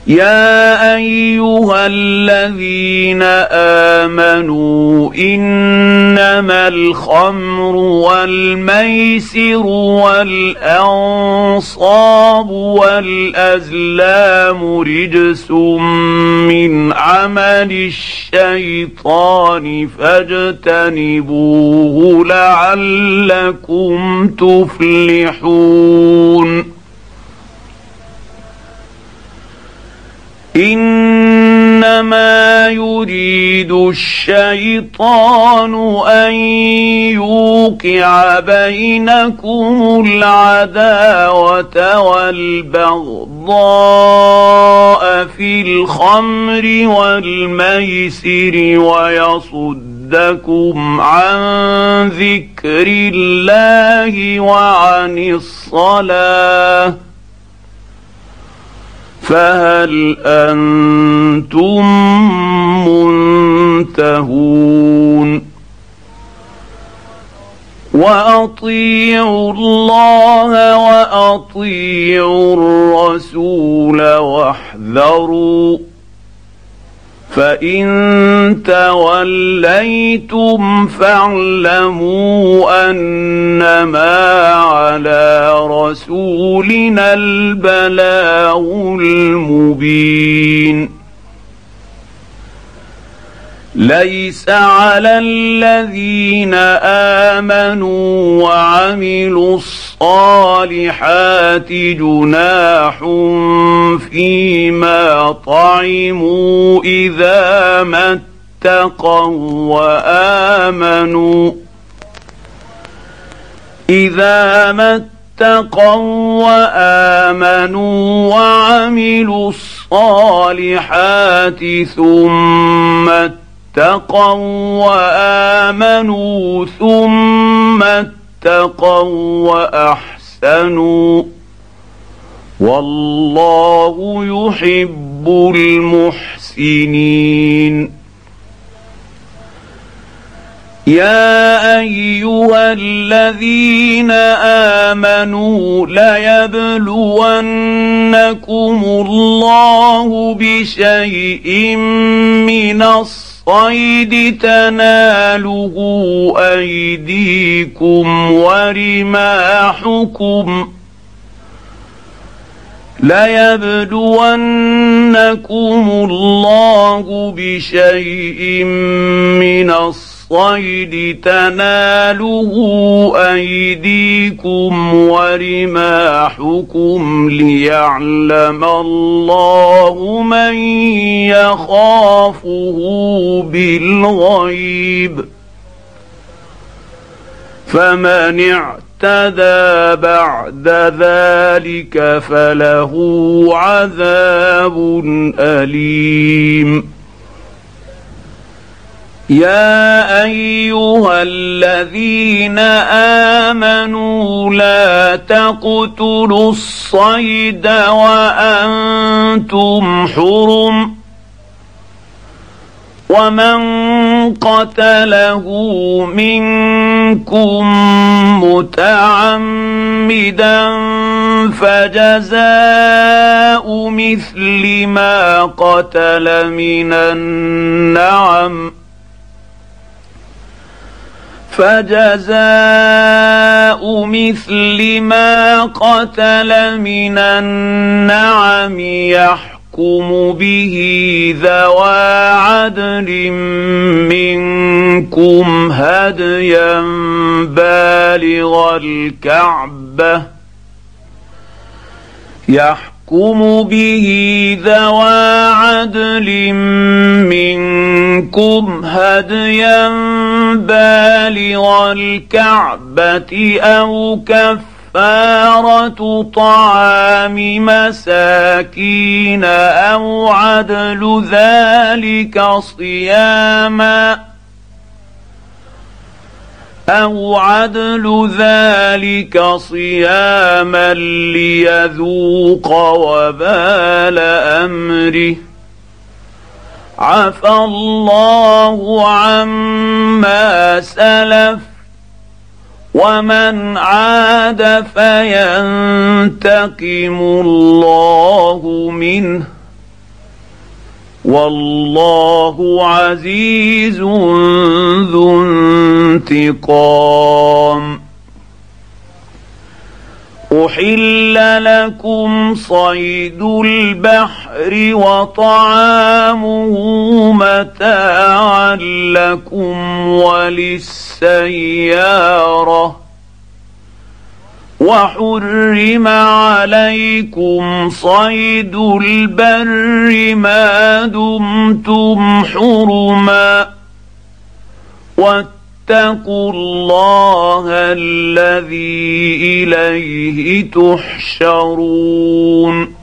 يا ايها الذين امنوا انما الخمر والميسر والانصاب والازلام رجس من عمل الشيطان فاجتنبوه لعلكم تفلحون. انما يريد الشيطان ان يوقع بينكم العداوه والبغضاء في الخمر والميسر ويصدكم عن ذكر الله وعن الصلاه فهل انتم منتهون؟ واطيعوا الله واطيعوا الرسول واحذروا فان توليتم فاعلموا انما على رسولنا البلاغ المبين. ليس على الذين امنوا وعملوا الصالحات جناح فيما طعموا اذا ما اتقوا وامنوا وعملوا الصالحات ثم اتقوا وامنوا ثم اتقوا واحسنوا والله يحب المحسنين. يا ايها الذين امنوا ليبلونكم الله بشيء من الصيد تناله ايديكم ورماحكم ليبلونكم الله بشيء من الصيد تناله ايديكم ورماحكم ليعلم الله من يخافه بالغيب فمن اعتدى بعد ذلك فله عذاب أليم. يا أيها الذين آمنوا لا تقتلوا الصيد وأنتم حرم ومن قتله منكم متعمدا فجزاء مثل ما قتل من النعم يحكم به ذوى عدل منكم هديا بالغ الكعبة أو كفارة طعام مساكين أو عدل ذلك صياما ليذوق وبال أمره عفى الله عما سلف ومن عاد فينتقم الله منه والله عزيز ذو انتقام. احل لكم صيد البحر وطعامه متاعا لكم وللسياره، وحرم عليكم صيد البر ما دمتم حرما، واتقوا الله الذي اليه تحشرون.